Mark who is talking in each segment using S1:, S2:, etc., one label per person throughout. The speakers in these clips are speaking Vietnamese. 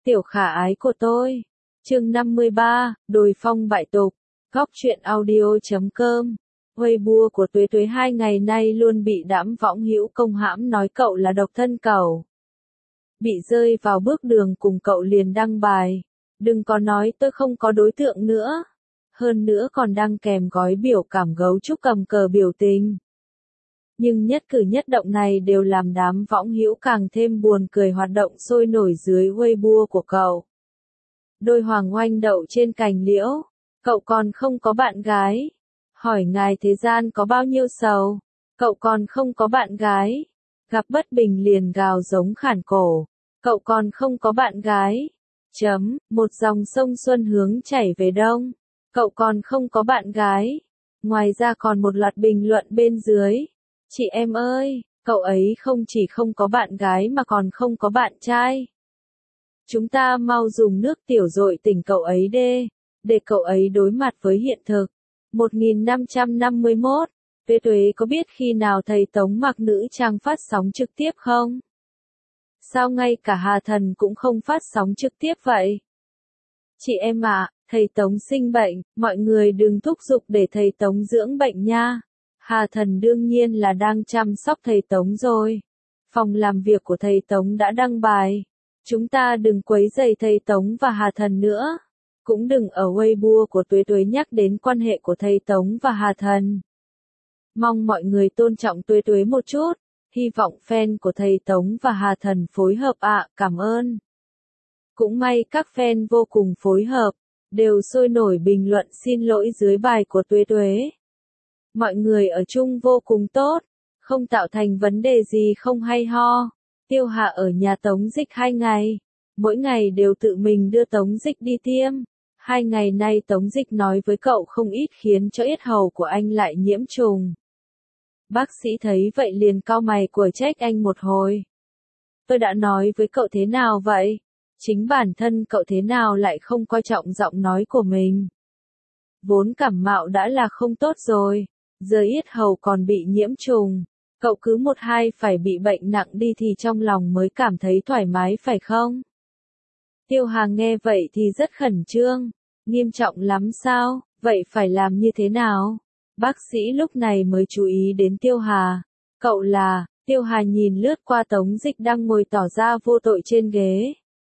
S1: Tiểu khả ái của tôi. Chương 53, đồi phong bại tục. Góc truyện audio.com. Weibo của Tuế Tuế 2 ngày nay luôn bị đám võng hữu công hãm nói cậu là độc thân cẩu. Bị rơi vào bước đường cùng cậu liền đăng bài. Đừng có nói tôi không có đối tượng nữa. Hơn nữa còn đăng kèm gói biểu cảm gấu trúc cầm cờ biểu tình. Nhưng nhất cử nhất động này đều làm đám võng hữu càng thêm buồn cười hoạt động sôi nổi dưới Weibo của cậu. Đôi hoàng oanh đậu trên cành liễu, cậu còn không có bạn gái. Hỏi ngài thế gian có bao nhiêu sầu, cậu còn không có bạn gái. Gặp bất bình liền gào giống khản cổ, cậu còn không có bạn gái. Một dòng sông xuân hướng chảy về đông, cậu còn không có bạn gái. Ngoài ra còn một loạt bình luận bên dưới. Chị em ơi, cậu ấy không chỉ không có bạn gái mà còn không có bạn trai. Chúng ta mau dùng nước tiểu dội tỉnh cậu ấy để cậu ấy đối mặt với hiện thực. 1551, Tuế Tuế có biết khi nào thầy Tống mặc nữ trang phát sóng trực tiếp không? Sao ngay cả Hà Thần cũng không phát sóng trực tiếp vậy? Chị em ạ, thầy Tống sinh bệnh, mọi người đừng thúc giục để thầy Tống dưỡng bệnh nha. Hà Thần đương nhiên là đang chăm sóc thầy Tống rồi. Phòng làm việc của thầy Tống đã đăng bài. Chúng ta đừng quấy rầy thầy Tống và Hà Thần nữa. Cũng đừng ở Weibo của Tuế Tuế nhắc đến quan hệ của thầy Tống và Hà Thần. Mong mọi người tôn trọng Tuế Tuế một chút. Hy vọng fan của thầy Tống và Hà Thần phối hợp ạ, cảm ơn. Cũng may các fan vô cùng phối hợp, đều sôi nổi bình luận xin lỗi dưới bài của Tuế Tuế. Mọi người ở chung vô cùng tốt, không tạo thành vấn đề gì không hay ho. Tiêu Hà ở nhà Tống Dịch 2 ngày, mỗi ngày đều tự mình đưa Tống Dịch đi tiêm. 2 ngày nay Tống Dịch nói với cậu không ít khiến cho yết hầu của anh lại nhiễm trùng. Bác sĩ thấy vậy liền cau mày của trách anh một hồi. Tôi đã nói với cậu thế nào vậy? Chính bản thân cậu thế nào lại không coi trọng giọng nói của mình? Vốn cảm mạo đã là không tốt rồi, giờ yết hầu còn bị nhiễm trùng. Cậu cứ một hai phải bị bệnh nặng đi thì trong lòng mới cảm thấy thoải mái phải không? Tiêu Hà nghe vậy thì rất khẩn trương. Nghiêm trọng lắm sao? Vậy phải làm như thế nào? Bác sĩ lúc này mới chú ý đến Tiêu Hà. Cậu là... Tiêu Hà nhìn lướt qua Tống Dịch đang ngồi tỏ ra vô tội trên ghế.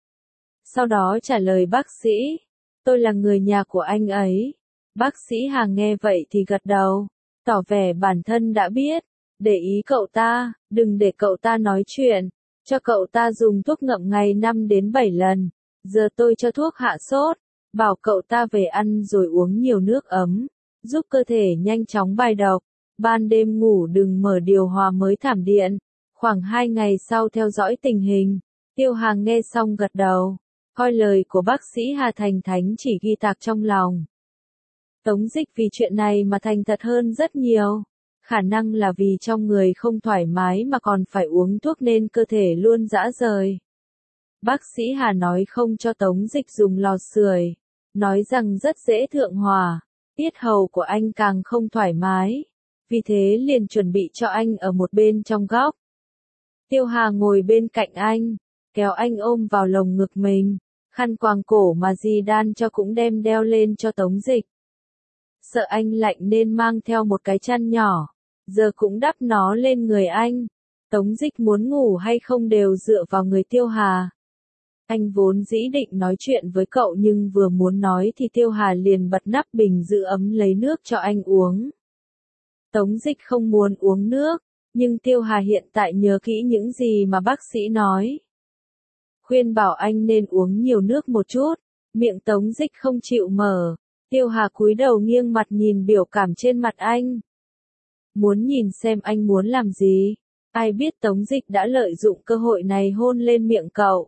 S1: Sau đó trả lời bác sĩ. Tôi là người nhà của anh ấy. Bác sĩ Hà nghe vậy thì gật đầu. Tỏ vẻ bản thân đã biết. Để ý cậu ta, đừng để cậu ta nói chuyện. Cho cậu ta dùng thuốc ngậm ngày 5 đến 7 lần. Giờ tôi cho thuốc hạ sốt. Bảo cậu ta về ăn rồi uống nhiều nước ấm. Giúp cơ thể nhanh chóng bài độc. Ban đêm ngủ đừng mở điều hòa mới thảm điện. Khoảng 2 ngày sau theo dõi tình hình. Tiêu Hà nghe xong gật đầu. Coi lời của bác sĩ Hà thành thánh chỉ ghi tạc trong lòng. Tống Dịch vì chuyện này mà thành thật hơn rất nhiều. Khả năng là vì trong người không thoải mái mà còn phải uống thuốc nên cơ thể luôn rã rời. Bác sĩ Hà nói không cho Tống Dịch dùng lò sưởi. Nói rằng rất dễ thượng hỏa. Yết hầu của anh càng không thoải mái. Vì thế liền chuẩn bị cho anh ở một bên trong góc. Tiêu Hà ngồi bên cạnh anh, kéo anh ôm vào lồng ngực mình. Khăn quàng cổ mà dì đan cho cũng đem đeo lên cho Tống Dịch. Sợ anh lạnh nên mang theo một cái chăn nhỏ. Giờ cũng đắp nó lên người anh. Tống Dịch muốn ngủ hay không đều dựa vào người Tiêu Hà. Anh vốn dĩ định nói chuyện với cậu nhưng vừa muốn nói thì Tiêu Hà liền bật nắp bình giữ ấm lấy nước cho anh uống. Tống Dịch không muốn uống nước, nhưng Tiêu Hà hiện tại nhớ kỹ những gì mà bác sĩ nói. Khuyên bảo anh nên uống nhiều nước một chút, miệng Tống Dịch không chịu mở. Tiêu Hà cúi đầu nghiêng mặt nhìn biểu cảm trên mặt anh. Muốn nhìn xem anh muốn làm gì. Ai biết Tống Dịch đã lợi dụng cơ hội này hôn lên miệng cậu.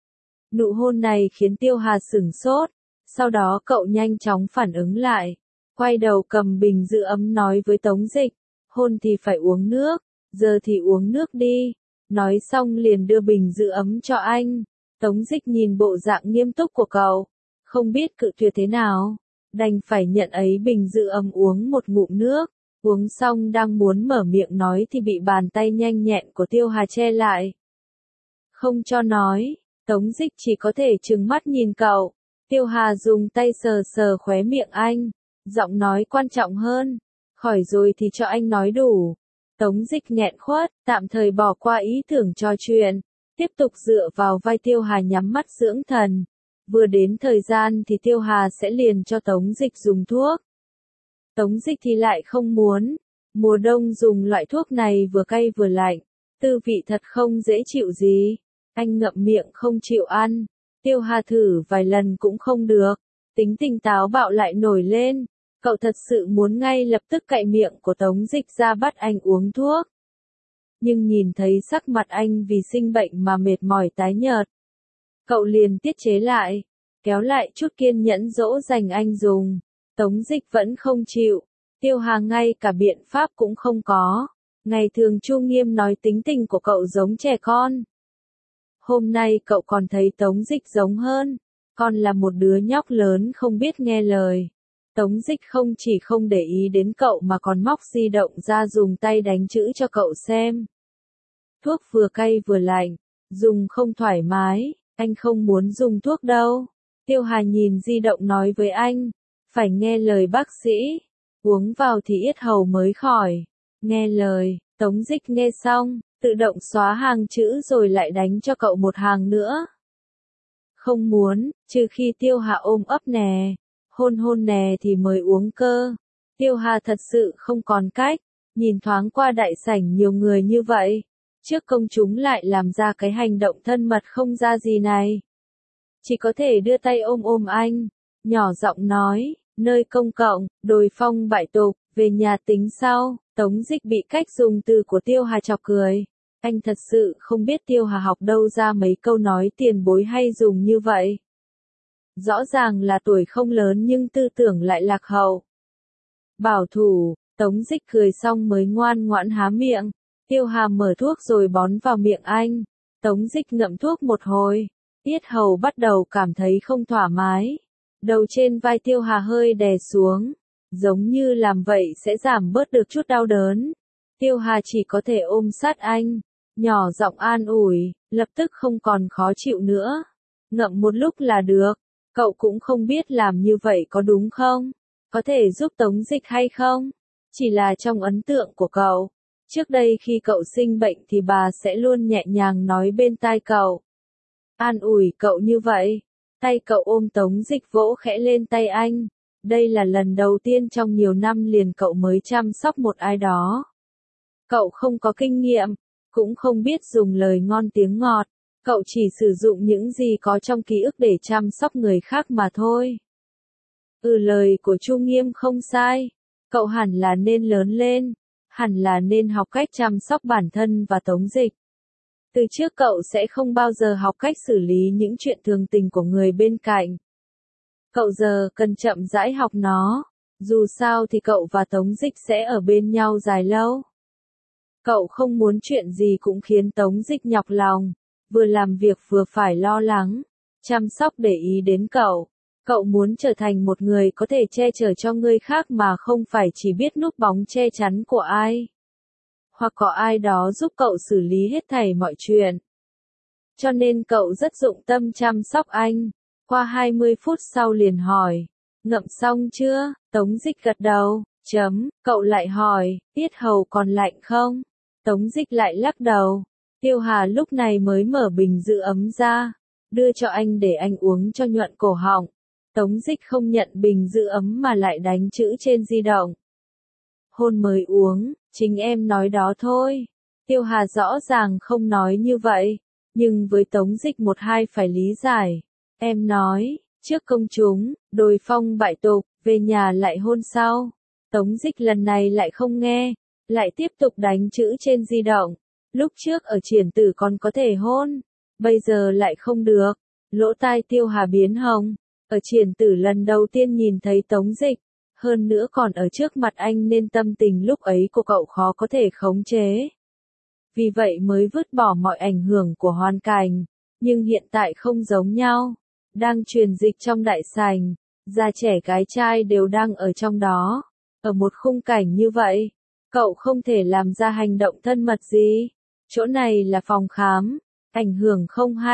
S1: Nụ hôn này khiến Tiêu Hà sửng sốt, sau đó cậu nhanh chóng phản ứng lại. Quay đầu cầm bình giữ ấm nói với Tống Dịch, hôn thì phải uống nước, giờ thì uống nước đi. Nói xong liền đưa bình giữ ấm cho anh. Tống Dịch nhìn bộ dạng nghiêm túc của cậu, không biết cự tuyệt thế nào, đành phải nhận ấy bình giữ ấm uống một ngụm nước. Uống xong đang muốn mở miệng nói thì bị bàn tay nhanh nhẹn của Tiêu Hà che lại. Không cho nói, Tống Dịch chỉ có thể trừng mắt nhìn cậu. Tiêu Hà dùng tay sờ sờ khóe miệng anh, giọng nói quan trọng hơn. Khỏi rồi thì cho anh nói đủ. Tống Dịch nghẹn khuất, tạm thời bỏ qua ý tưởng trò chuyện, tiếp tục dựa vào vai Tiêu Hà nhắm mắt dưỡng thần. Vừa đến thời gian thì Tiêu Hà sẽ liền cho Tống Dịch dùng thuốc. Tống Dịch thì lại không muốn. Mùa đông dùng loại thuốc này vừa cay vừa lạnh, tư vị thật không dễ chịu gì. Anh ngậm miệng không chịu ăn. Tiêu Hà thử vài lần cũng không được. Tính tình táo bạo lại nổi lên. Cậu thật sự muốn ngay lập tức cạy miệng của Tống Dịch ra bắt anh uống thuốc. Nhưng nhìn thấy sắc mặt anh vì sinh bệnh mà mệt mỏi tái nhợt. Cậu liền tiết chế lại, kéo lại chút kiên nhẫn dỗ dành anh dùng. Tống Dịch vẫn không chịu. Tiêu Hà ngay cả biện pháp cũng không có. Ngày thường Chu Nghiêm nói tính tình của cậu giống trẻ con. Hôm nay cậu còn thấy Tống Dịch giống hơn. Con là một đứa nhóc lớn không biết nghe lời. Tống Dịch không chỉ không để ý đến cậu mà còn móc di động ra dùng tay đánh chữ cho cậu xem. Thuốc vừa cay vừa lạnh, dùng không thoải mái, anh không muốn dùng thuốc đâu. Tiêu Hà nhìn di động nói với anh, phải nghe lời bác sĩ, uống vào thì yết hầu mới khỏi. Nghe lời, Tống Dịch nghe xong, tự động xóa hàng chữ rồi lại đánh cho cậu một hàng nữa. Không muốn, trừ khi Tiêu Hà ôm ấp nè, hôn hôn nè thì mới uống cơ. Tiêu Hà thật sự không còn cách, nhìn thoáng qua đại sảnh nhiều người như vậy. Trước công chúng lại làm ra cái hành động thân mật không ra gì này. Chỉ có thể đưa tay ôm ôm anh, nhỏ giọng nói, nơi công cộng, đồi phong bại tục, về nhà tính sau. Tống Dịch bị cách dùng từ của Tiêu Hà chọc cười. Anh thật sự không biết Tiêu Hà học đâu ra mấy câu nói tiền bối hay dùng như vậy. Rõ ràng là tuổi không lớn nhưng tư tưởng lại lạc hậu. Bảo thủ, Tống Dịch cười xong mới ngoan ngoãn há miệng. Tiêu Hà mở thuốc rồi bón vào miệng anh. Tống Dịch ngậm thuốc một hồi. Yết hầu bắt đầu cảm thấy không thoải mái. Đầu trên vai Tiêu Hà hơi đè xuống. Giống như làm vậy sẽ giảm bớt được chút đau đớn. Tiêu Hà chỉ có thể ôm sát anh. Nhỏ giọng an ủi, lập tức không còn khó chịu nữa. Ngậm một lúc là được. Cậu cũng không biết làm như vậy có đúng không? Có thể giúp Tống Dịch hay không? Chỉ là trong ấn tượng của cậu. Trước đây khi cậu sinh bệnh thì bà sẽ luôn nhẹ nhàng nói bên tai cậu. An ủi cậu như vậy. Tay cậu ôm Tống Dịch vỗ khẽ lên tay anh. Đây là lần đầu tiên trong nhiều năm liền cậu mới chăm sóc một ai đó. Cậu không có kinh nghiệm, cũng không biết dùng lời ngon tiếng ngọt. Cậu chỉ sử dụng những gì có trong ký ức để chăm sóc người khác mà thôi. Lời của Chu Nghiêm không sai. Cậu hẳn là nên lớn lên. Hẳn là nên học cách chăm sóc bản thân và Tống Dịch. Từ trước cậu sẽ không bao giờ học cách xử lý những chuyện thường tình của người bên cạnh. Cậu giờ cần chậm rãi học nó. Dù sao thì cậu và Tống Dịch sẽ ở bên nhau dài lâu. Cậu không muốn chuyện gì cũng khiến Tống Dịch nhọc lòng. Vừa làm việc vừa phải lo lắng, chăm sóc để ý đến cậu. Cậu muốn trở thành một người có thể che chở cho người khác mà không phải chỉ biết núp bóng che chắn của ai. Hoặc có ai đó giúp cậu xử lý hết thảy mọi chuyện. Cho nên cậu rất dụng tâm chăm sóc anh. Qua 20 phút sau liền hỏi, ngậm xong chưa? Tống Dịch gật đầu, cậu lại hỏi, yết hầu còn lạnh không? Tống Dịch lại lắc đầu. Tiêu Hà lúc này mới mở bình giữ ấm ra, đưa cho anh để anh uống cho nhuận cổ họng. Tống Dịch không nhận bình giữ ấm mà lại đánh chữ trên di động. Hôn mới uống, chính em nói đó thôi. Tiêu Hà rõ ràng không nói như vậy, nhưng với Tống Dịch một hai phải lý giải. Em nói, trước công chúng, đồi phong bại tục, về nhà lại hôn sau. Tống Dịch lần này lại không nghe, lại tiếp tục đánh chữ trên di động. Lúc trước ở Triển Tử còn có thể hôn, bây giờ lại không được. Lỗ tai Tiêu Hà biến hồng. Ở Triển Tử lần đầu tiên nhìn thấy Tống Dịch, hơn nữa còn ở trước mặt anh nên tâm tình lúc ấy của cậu khó có thể khống chế. Vì vậy mới vứt bỏ mọi ảnh hưởng của hoàn cảnh, nhưng hiện tại không giống nhau. Đang truyền dịch trong đại sảnh, già trẻ gái trai đều đang ở trong đó. Ở một khung cảnh như vậy, cậu không thể làm ra hành động thân mật gì. Chỗ này là phòng khám, ảnh hưởng không hay,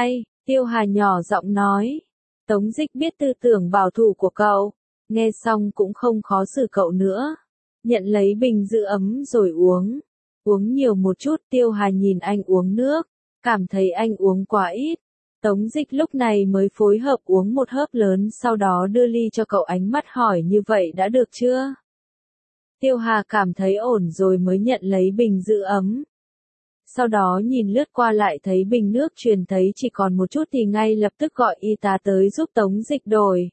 S1: Tiêu Hà nhỏ giọng nói. Tống Dịch biết tư tưởng bảo thủ của cậu, nghe xong cũng không khó xử cậu nữa. Nhận lấy bình giữ ấm rồi uống. Uống nhiều một chút. Tiêu Hà nhìn anh uống nước, cảm thấy anh uống quá ít. Tống Dịch lúc này mới phối hợp uống một hớp lớn, sau đó đưa ly cho cậu, ánh mắt hỏi như vậy đã được chưa? Tiêu Hà cảm thấy ổn rồi mới nhận lấy bình giữ ấm. Sau đó nhìn lướt qua lại thấy bình nước truyền thấy chỉ còn một chút thì ngay lập tức gọi y tá tới giúp Tống Dịch đổi.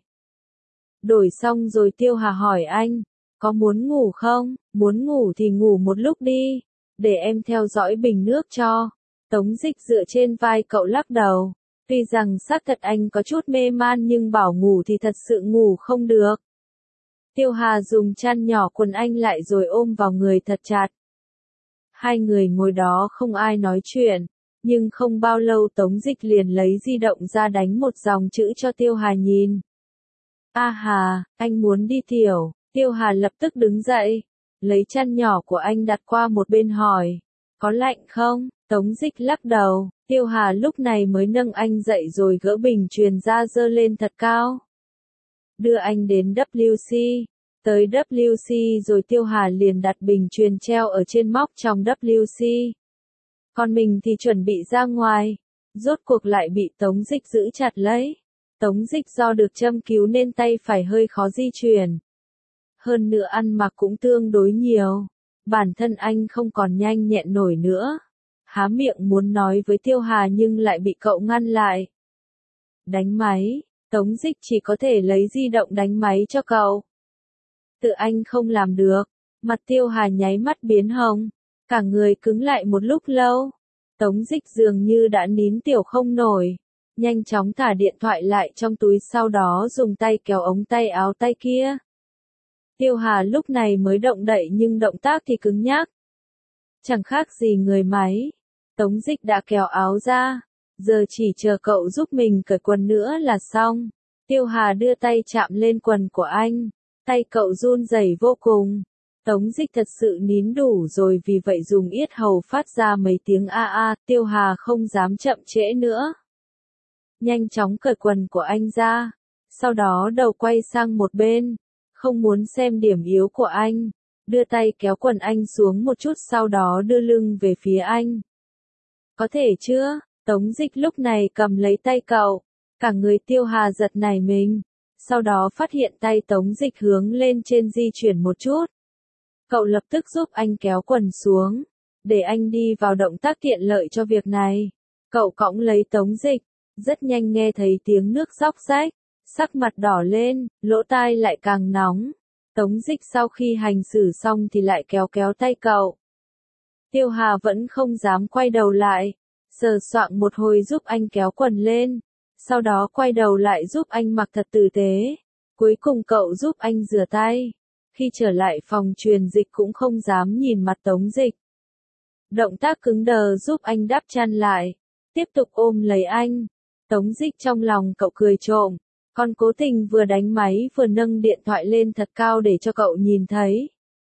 S1: Đổi xong rồi Tiêu Hà hỏi anh, có muốn ngủ không? Muốn ngủ thì ngủ một lúc đi, để em theo dõi bình nước cho. Tống Dịch dựa trên vai cậu lắc đầu. Tuy rằng xác thật anh có chút mê man nhưng bảo ngủ thì thật sự ngủ không được. Tiêu Hà dùng chăn nhỏ quần anh lại rồi ôm vào người thật chặt. Hai người ngồi đó không ai nói chuyện, nhưng không bao lâu Tống Dịch liền lấy di động ra đánh một dòng chữ cho Tiêu Hà nhìn. A Hà, anh muốn đi tiểu. Tiêu Hà lập tức đứng dậy, lấy chăn nhỏ của anh đặt qua một bên hỏi, có lạnh không? Tống Dịch lắc đầu. Tiêu Hà lúc này mới nâng anh dậy rồi gỡ bình truyền ra dơ lên thật cao. Đưa anh đến WC. Tới WC rồi Tiêu Hà liền đặt bình truyền treo ở trên móc trong WC. Còn mình thì chuẩn bị ra ngoài. Rốt cuộc lại bị Tống Dịch giữ chặt lấy. Tống Dịch do được châm cứu nên tay phải hơi khó di chuyển. Hơn nữa ăn mặc cũng tương đối nhiều. Bản thân anh không còn nhanh nhẹn nổi nữa. Há miệng muốn nói với Tiêu Hà nhưng lại bị cậu ngăn lại. Đánh máy. Tống Dịch chỉ có thể lấy di động đánh máy cho cậu. Tự anh không làm được. Mặt Tiêu Hà nháy mắt biến hồng. Cả người cứng lại một lúc lâu. Tống Dịch dường như đã nín tiểu không nổi. Nhanh chóng thả điện thoại lại trong túi, sau đó dùng tay kéo ống tay áo tay kia. Tiêu Hà lúc này mới động đậy nhưng động tác thì cứng nhắc. Chẳng khác gì người máy. Tống Dịch đã kéo áo ra. Giờ chỉ chờ cậu giúp mình cởi quần nữa là xong. Tiêu Hà đưa tay chạm lên quần của anh. Tay cậu run rẩy vô cùng. Tống Dịch thật sự nín đủ rồi, vì vậy dùng yết hầu phát ra mấy tiếng a a. Tiêu Hà không dám chậm trễ nữa. Nhanh chóng cởi quần của anh ra. Sau đó đầu quay sang một bên. Không muốn xem điểm yếu của anh. Đưa tay kéo quần anh xuống một chút, sau đó đưa lưng về phía anh. Có thể chưa? Tống Dịch lúc này cầm lấy tay cậu. Cả người Tiêu Hà giật nảy mình. Sau đó phát hiện tay Tống Dịch hướng lên trên di chuyển một chút. Cậu lập tức giúp anh kéo quần xuống. Để anh đi vào động tác tiện lợi cho việc này. Cậu cõng lấy Tống Dịch. Rất nhanh nghe thấy tiếng nước róc rách. Sắc mặt đỏ lên, lỗ tai lại càng nóng. Tống Dịch sau khi hành xử xong thì lại kéo kéo tay cậu. Tiêu Hà vẫn không dám quay đầu lại. Sờ soạng một hồi giúp anh kéo quần lên. Sau đó quay đầu lại giúp anh mặc thật tử tế. Cuối cùng cậu giúp anh rửa tay. Khi trở lại phòng truyền dịch cũng không dám nhìn mặt Tống Dịch. Động tác cứng đờ giúp anh đắp chăn lại. Tiếp tục ôm lấy anh. Tống Dịch trong lòng cậu cười trộm. Còn cố tình vừa đánh máy vừa nâng điện thoại lên thật cao để cho cậu nhìn thấy.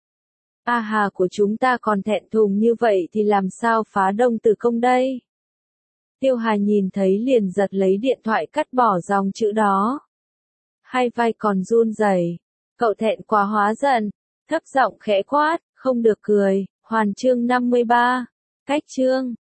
S1: A Hà của chúng ta còn thẹn thùng như vậy thì làm sao phá đông tử công đây? Tiêu Hà nhìn thấy liền giật lấy điện thoại cắt bỏ dòng chữ đó. Hai vai còn run rẩy. Cậu thẹn quá hóa giận. Thấp giọng khẽ quát, không được cười. Hoàn chương 53. Cách chương.